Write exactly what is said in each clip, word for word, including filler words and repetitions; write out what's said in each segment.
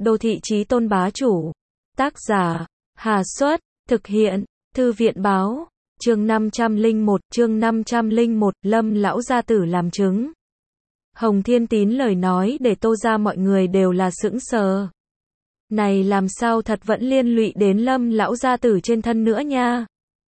Đô thị chí tôn bá chủ. Tác giả, Hà Xuất, thực hiện, Thư viện báo, chương năm trăm lẻ một, chương năm trăm lẻ một, Lâm lão gia tử làm chứng. Hồng Thiên Tín lời nói để Tô gia mọi người đều là sững sờ. Này làm sao thật vẫn liên lụy đến Lâm lão gia tử trên thân nữa nha.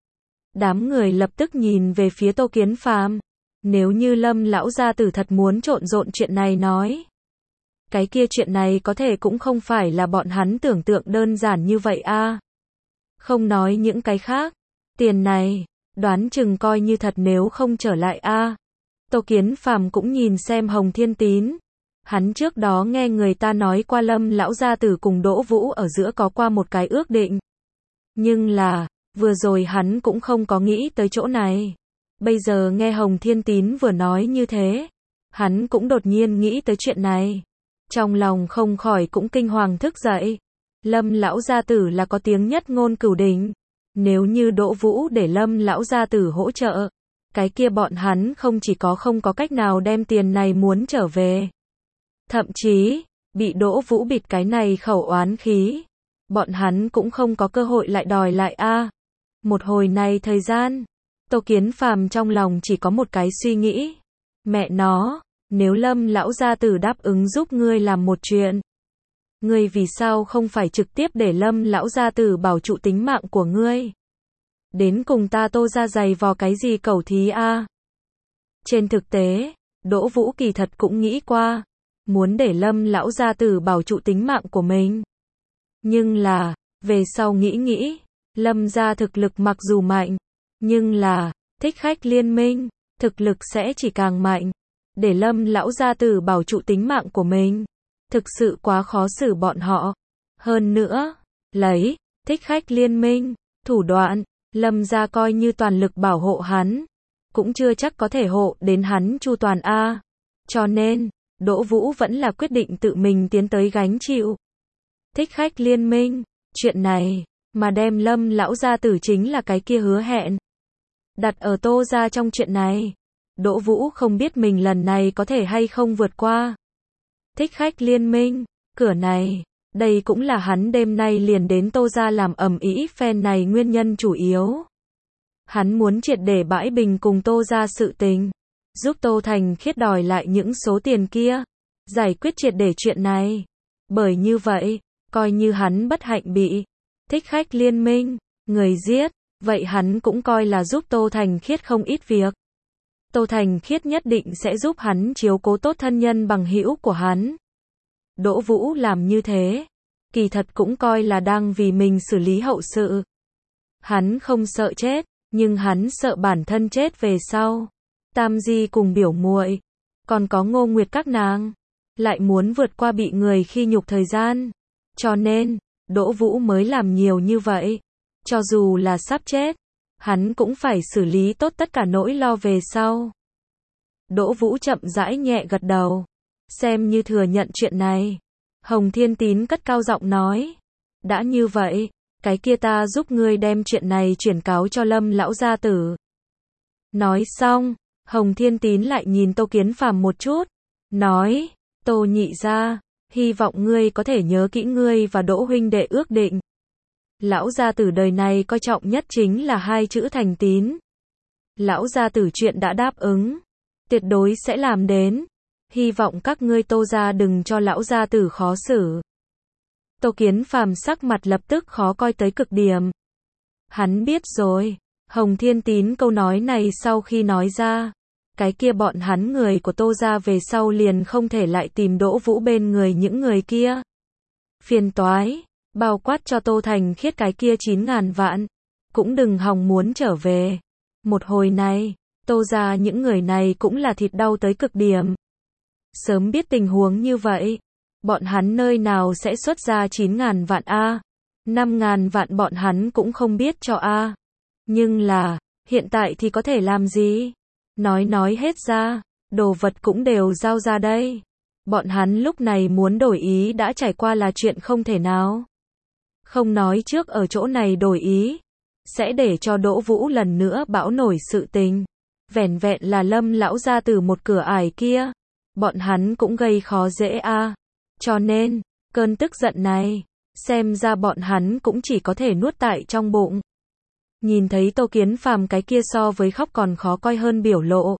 Đám người lập tức nhìn về phía Tô Kiến Phàm. Nếu như Lâm lão gia tử thật muốn trộn rộn chuyện này nói, cái kia chuyện này có thể cũng không phải là bọn hắn tưởng tượng đơn giản như vậy a. Không nói những cái khác, tiền này, đoán chừng coi như thật nếu không trở lại a. Tô Kiến Phàm cũng nhìn xem Hồng Thiên Tín. Hắn trước đó nghe người ta nói qua Lâm lão gia tử cùng Đỗ Vũ ở giữa có qua một cái ước định. Nhưng là, vừa rồi hắn cũng không có nghĩ tới chỗ này. Bây giờ nghe Hồng Thiên Tín vừa nói như thế, hắn cũng đột nhiên nghĩ tới chuyện này. Trong lòng không khỏi cũng kinh hoàng thức dậy. Lâm lão gia tử là có tiếng nhất ngôn cửu đỉnh. Nếu như Đỗ Vũ để Lâm lão gia tử hỗ trợ, cái kia bọn hắn không chỉ có không có cách nào đem tiền này muốn trở về. Thậm chí, bị Đỗ Vũ bịt cái này khẩu oán khí, bọn hắn cũng không có cơ hội lại đòi lại a. Một hồi này thời gian, Tô Kiến Phàm trong lòng chỉ có một cái suy nghĩ. Mẹ nó, nếu Lâm lão gia tử đáp ứng giúp ngươi làm một chuyện, ngươi vì sao không phải trực tiếp để Lâm lão gia tử bảo trụ tính mạng của ngươi? Đến cùng ta Tô gia giày vò cái gì cẩu thí a? Trên thực tế, Đỗ Vũ kỳ thật cũng nghĩ qua, muốn để Lâm lão gia tử bảo trụ tính mạng của mình. Nhưng là, về sau nghĩ nghĩ, Lâm gia thực lực mặc dù mạnh, nhưng là, thích khách liên minh, thực lực sẽ chỉ càng mạnh. Để Lâm lão gia tử bảo trụ tính mạng của mình, thực sự quá khó xử bọn họ. Hơn nữa, lấy, thích khách liên minh, thủ đoạn, Lâm gia coi như toàn lực bảo hộ hắn, cũng chưa chắc có thể hộ đến hắn chu toàn a. Cho nên, Đỗ Vũ vẫn là quyết định tự mình tiến tới gánh chịu. Thích khách liên minh, chuyện này, mà đem Lâm lão gia tử chính là cái kia hứa hẹn. Đặt ở Tô gia trong chuyện này, Đỗ Vũ không biết mình lần này có thể hay không vượt qua. Thích khách liên minh, cửa này, đây cũng là hắn đêm nay liền đến Tô gia làm ầm ĩ phen này nguyên nhân chủ yếu. Hắn muốn triệt để bãi bình cùng Tô gia sự tình, giúp Tô Thành Khiết đòi lại những số tiền kia, giải quyết triệt để chuyện này. Bởi như vậy, coi như hắn bất hạnh bị thích khách liên minh, người giết, vậy hắn cũng coi là giúp Tô Thành Khiết không ít việc. Tô Thành Khiết nhất định sẽ giúp hắn chiếu cố tốt thân nhân bằng hữu của hắn. Đỗ Vũ làm như thế, kỳ thật cũng coi là đang vì mình xử lý hậu sự. Hắn không sợ chết, nhưng hắn sợ bản thân chết về sau. Tam Di cùng biểu muội, còn có Ngô Nguyệt các nàng, lại muốn vượt qua bị người khi nhục thời gian. Cho nên, Đỗ Vũ mới làm nhiều như vậy. Cho dù là sắp chết, hắn cũng phải xử lý tốt tất cả nỗi lo về sau. Đỗ Vũ chậm rãi nhẹ gật đầu, xem như thừa nhận chuyện này. Hồng Thiên Tín cất cao giọng nói, đã như vậy, cái kia ta giúp ngươi đem chuyện này chuyển cáo cho Lâm lão gia tử. Nói xong, Hồng Thiên Tín lại nhìn Tô Kiến Phàm một chút, nói, Tô nhị gia, hy vọng ngươi có thể nhớ kỹ ngươi và Đỗ huynh đệ ước định. Lão gia tử đời này coi trọng nhất chính là hai chữ thành tín. Lão gia tử chuyện đã đáp ứng, tuyệt đối sẽ làm đến. Hy vọng các ngươi Tô gia đừng cho lão gia tử khó xử. Tô Kiến Phàm sắc mặt lập tức khó coi tới cực điểm. Hắn biết rồi, Hồng Thiên Tín câu nói này sau khi nói ra, cái kia bọn hắn người của Tô gia về sau liền không thể lại tìm Đỗ Vũ bên người những người kia. Phiền toái, bao quát cho Tô Thành Khiết cái kia chín ngàn vạn, cũng đừng hòng muốn trở về. Một hồi này, Tô gia những người này cũng là thịt đau tới cực điểm. Sớm biết tình huống như vậy, bọn hắn nơi nào sẽ xuất ra chín ngàn vạn a, năm ngàn vạn bọn hắn cũng không biết cho a. Nhưng là, hiện tại thì có thể làm gì? Nói nói hết ra, đồ vật cũng đều giao ra đây. Bọn hắn lúc này muốn đổi ý đã trải qua là chuyện không thể nào. Không nói trước ở chỗ này đổi ý, sẽ để cho Đỗ Vũ lần nữa bão nổi sự tình. Vẻn vẹn là Lâm lão gia tử một cửa ải kia, bọn hắn cũng gây khó dễ a. Cho nên, Cơn tức giận này, xem ra bọn hắn cũng chỉ có thể nuốt tại trong bụng. Nhìn thấy Tô Kiến Phàm cái kia so với khóc còn khó coi hơn biểu lộ.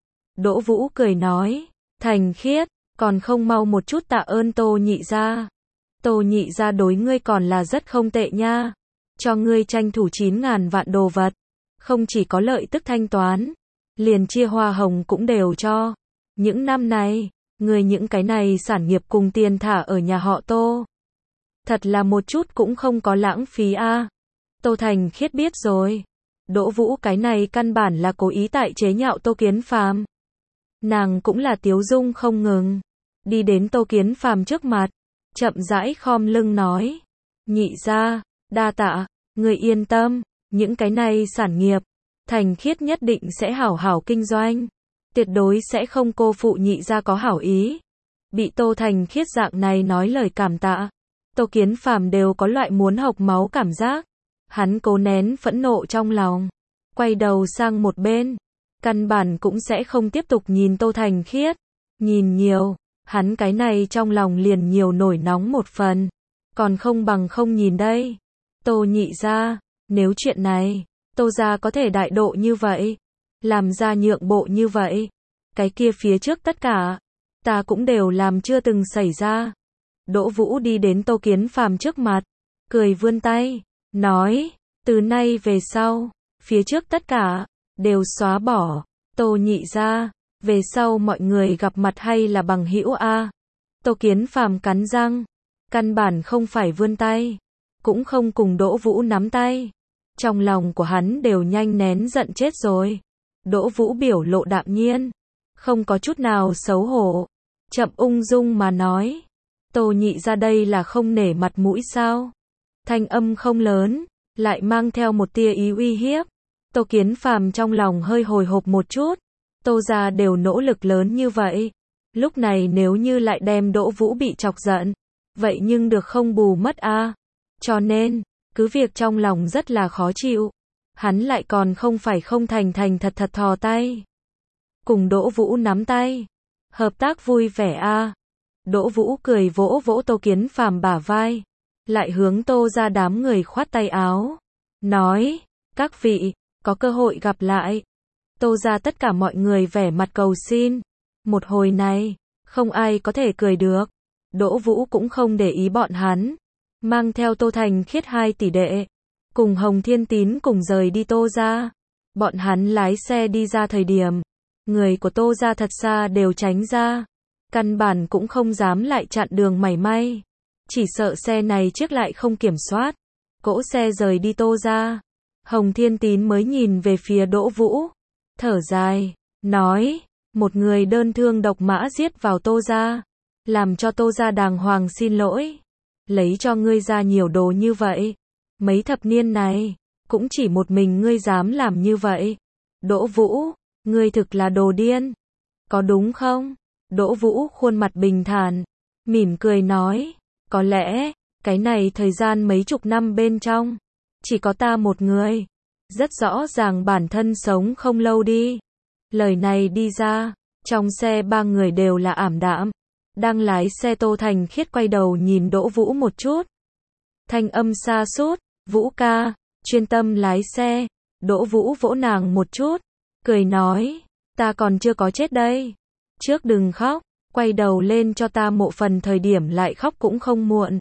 Đỗ Vũ cười nói, Thành Khiết, còn không mau một chút tạ ơn Tô nhị gia. Tô nhị gia đối ngươi còn là rất không tệ nha. Cho ngươi tranh thủ chín ngàn vạn đồ vật. Không chỉ có lợi tức thanh toán, liền chia hoa hồng cũng đều cho. Những năm này, ngươi những cái này sản nghiệp cùng tiền thả ở nhà họ Tô. Thật là một chút cũng không có lãng phí a. À. Tô Thành Khiết biết rồi. Đỗ Vũ cái này căn bản là cố ý tại chế nhạo Tô Kiến Phàm. Nàng cũng là tiếu dung không ngừng. Đi đến Tô Kiến Phàm trước mặt, chậm rãi khom lưng nói. Nhị gia, đa tạ, người yên tâm, những cái này sản nghiệp, Thành Khiết nhất định sẽ hảo hảo kinh doanh. Tuyệt đối sẽ không cô phụ nhị gia có hảo ý. Bị Tô Thành Khiết dạng này nói lời cảm tạ, Tô Kiến Phàm đều có loại muốn hộc máu cảm giác. Hắn cố nén phẫn nộ trong lòng, quay đầu sang một bên, căn bản cũng sẽ không tiếp tục nhìn Tô Thành Khiết. Nhìn nhiều, hắn cái này trong lòng liền nhiều nổi nóng một phần, còn không bằng không nhìn đây. Tô nhị gia, nếu chuyện này, Tô gia có thể đại độ như vậy, làm ra nhượng bộ như vậy, cái kia phía trước tất cả, ta cũng đều làm chưa từng xảy ra. Đỗ Vũ đi đến Tô Kiến Phàm trước mặt, cười vươn tay, nói, từ nay về sau, phía trước tất cả, đều xóa bỏ. Tô nhị gia, về sau mọi người gặp mặt hay là bằng hữu a? Tô Kiến Phàm cắn răng, căn bản không phải vươn tay, cũng không cùng Đỗ Vũ nắm tay. Trong lòng của hắn đều nhanh nén giận chết rồi. Đỗ Vũ biểu lộ đạm nhiên, không có chút nào xấu hổ, chậm ung dung mà nói, Tô nhị gia đây là không nể mặt mũi sao? Thanh âm không lớn, lại mang theo một tia ý uy hiếp. Tô Kiến Phàm trong lòng hơi hồi hộp một chút. Tô gia đều nỗ lực lớn như vậy, lúc này nếu như lại đem Đỗ Vũ bị chọc giận, vậy nhưng được không bù mất a. À. Cho nên, cứ việc trong lòng rất là khó chịu, hắn lại còn không phải không thành thành thật thật thò tay. Cùng Đỗ Vũ nắm tay, hợp tác vui vẻ a. À. Đỗ Vũ cười vỗ vỗ Tô Kiến Phàm bả vai, lại hướng Tô gia đám người khoát tay áo, nói, các vị, có cơ hội gặp lại. Tô gia tất cả mọi người vẻ mặt cầu xin. Một hồi này, không ai có thể cười được. Đỗ Vũ cũng không để ý bọn hắn, mang theo Tô Thành Khiết hai tỷ đệ, cùng Hồng Thiên Tín cùng rời đi Tô gia. Bọn hắn lái xe đi ra thời điểm, người của Tô gia thật xa đều tránh ra, căn bản cũng không dám lại chặn đường mảy may, chỉ sợ xe này chiếc lại không kiểm soát, cỗ xe rời đi Tô gia. Hồng Thiên Tín mới nhìn về phía Đỗ Vũ, thở dài, nói, một người đơn thương độc mã giết vào Tô gia, làm cho Tô gia đàng hoàng xin lỗi, lấy cho ngươi ra nhiều đồ như vậy, mấy thập niên này, cũng chỉ một mình ngươi dám làm như vậy. Đỗ Vũ, ngươi thực là đồ điên, có đúng không? Đỗ Vũ khuôn mặt bình thản, mỉm cười nói, có lẽ, cái này thời gian mấy chục năm bên trong, chỉ có ta một người, rất rõ ràng bản thân sống không lâu đi. Lời này đi ra, trong xe ba người đều là ảm đạm. Đang lái xe Tô Thành Khiết quay đầu nhìn Đỗ Vũ một chút. Thanh âm xa sút, Vũ ca, chuyên tâm lái xe. Đỗ Vũ vỗ nàng một chút, cười nói, ta còn chưa có chết đây. Trước đừng khóc, quay đầu lên cho ta mộ phần thời điểm lại khóc cũng không muộn.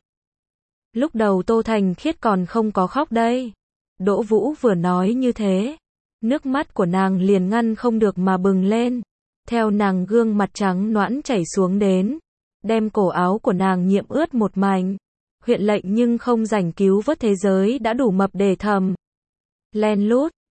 Lúc đầu Tô Thành Khiết còn không có khóc đây. Đỗ Vũ vừa nói như thế, nước mắt của nàng liền ngăn không được mà bừng lên, theo nàng gương mặt trắng nõn chảy xuống đến, đem cổ áo của nàng nhiễm ướt một mảnh. Huyện lệnh nhưng không rảnh cứu vớt thế giới đã đủ mập để thầm. Len lút,